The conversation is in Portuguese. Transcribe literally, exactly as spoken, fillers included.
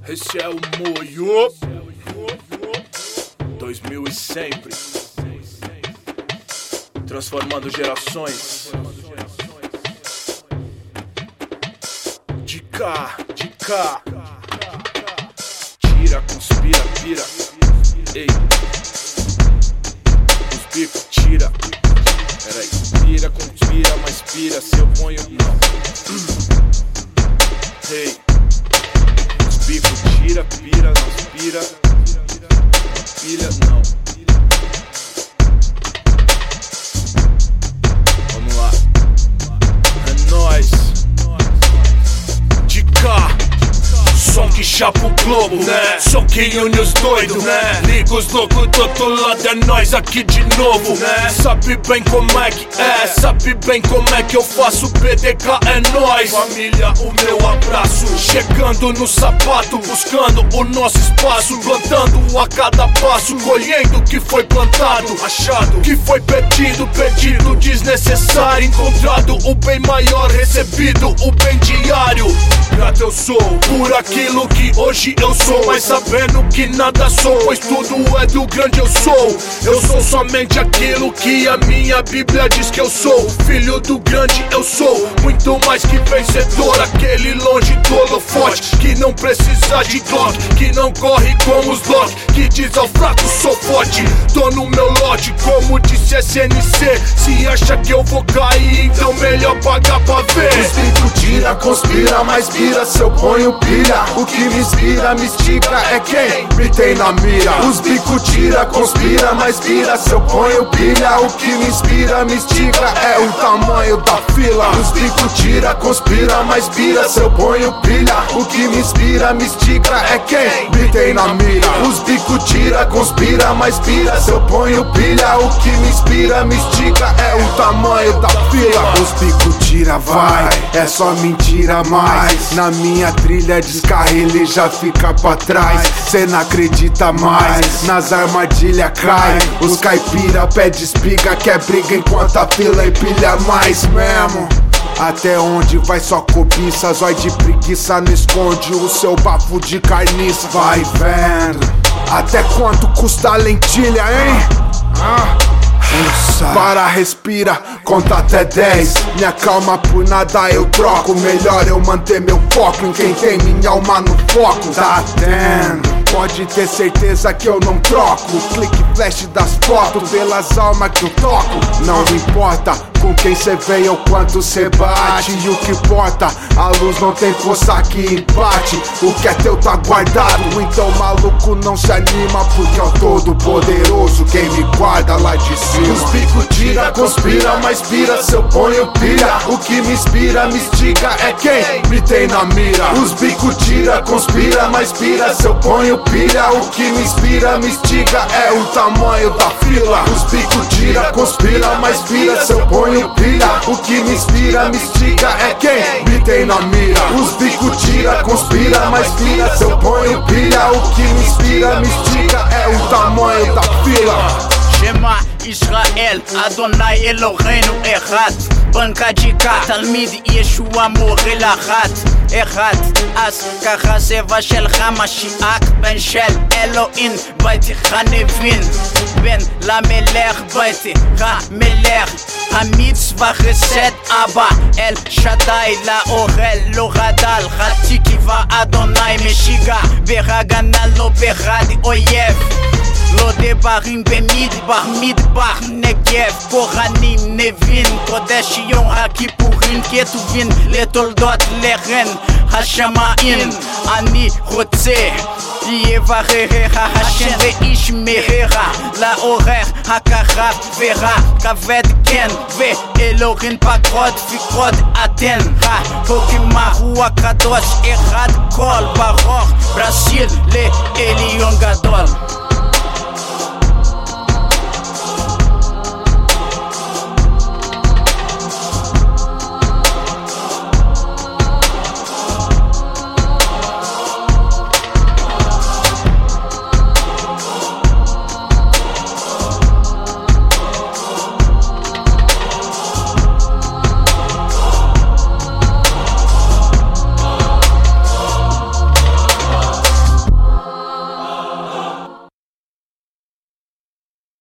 Esse é o Moio dois mil e sempre, transformando gerações. De cá, de cá. Tira, conspira, pira. Ei, os bicos tira. Peraí, pira, conspira, mas pira. Se eu ponho, não. Ei, os bicos tira, pira, não pira. Não pilha, não. Vamos lá. É nóis. De cá. Som que chapa o globo, né? Som que une os doidos, né? Liga os loucos do outro lado, é nós aqui de novo, né? Sabe bem como é que é, sabe bem como é que eu faço. P D K é nóis. Família, o meu abraço. Chegando no sapato, buscando o nosso espaço. Plantando a cada passo, colhendo o que foi plantado. Achado que foi perdido, perdido desnecessário. Encontrado o bem maior, recebido o bem diário. Grato eu sou por aquilo que hoje eu sou, mas sabendo que nada sou, pois tudo é do grande eu sou. Eu sou somente aquilo que a minha Bíblia diz que eu sou. Filho do grande eu sou, muito mais que vencedor. Aquele longe do holofote, que não precisa de Glock, que não corre como os Loki, que diz ao fraco sou forte. Tô no meu lote, como disse S N C. Se acha que eu vou cair, então melhor pagar pra ver. Os bicos tira, conspira, mas vira se eu ponho pilha. O que me inspira, me estica é quem me tem na mira. Os bicos tira, conspira, mas vira se eu ponho pilha. O que me inspira, me estica é o tamanho da fila. Os bicos tira, conspira, mas vira se eu ponho pilha. O que me inspira, me estica é quem me tem na mira. Os bicos tira, conspira, mas vira se eu ponho pilha. O que me inspira, me estica é o tamanho da fila. Os bicos tira, vai, é só mentira mais. Na minha trilha descarrila e já fica pra trás. Cê não acredita mais, nas armadilhas cai. Os caipira pede espiga, quer briga enquanto a fila empilha mais mesmo. Até onde vai só cobiça, zói de preguiça não esconde o seu bafo de carniça. Vai vendo, até quanto custa a lentilha, hein? Ah. Para, respira, conta até dez. Minha calma por nada eu troco. Melhor eu manter meu foco em quem tem minha alma no foco. Tá tendo, pode ter certeza que eu não troco. Clique flash das fotos pelas almas que eu toco. Não importa com quem cê vem ou quanto cê bate. E o que importa, a luz não tem força que empate. O que é teu tá guardado, então maluco não se anima, porque é o todo poderoso quem me guarda lá de cima. Os bicos tira, conspira, mas vira se eu ponho pilha. O que me inspira, me estica é quem me tem na mira. Os bicos tira, conspira, mas vira se eu ponho pilha. O que me inspira, me estica é o tamanho da fila. Os bicos tira, conspira, mas vira se eu ponho pilha. O que me inspira, me estica é quem me tem na mira. Os bicos tira, conspira, mas vira se eu ponho pilha. O que me inspira, me estica é o tamanho da fila. Shema Israel, Adonai Eloheinu Echad. Banca de cá, Talmid Yeshua morre lahat Echad, אז ככה צבע שלך משיח בן של אלוהים ביתך נבין בן למלך ביתך מלך המצווה חסד אבא אל שדי לאוכל לא גדל חצי קיבה אדוני משיגה בהגנה לא בחד אויב לא דברים במדבר, מדבר נגב כהנים נבין קודש יום הכיפורים כתובין לתולדות לכן השמיים אני רוצה יברכך השם וישמרך לאורך הכחת ורע כבד כן ואלוהים פקוד פקוד אתן הפוקימה הוא הקדוש אחד כל ברוך ברסיל לעליון גדול.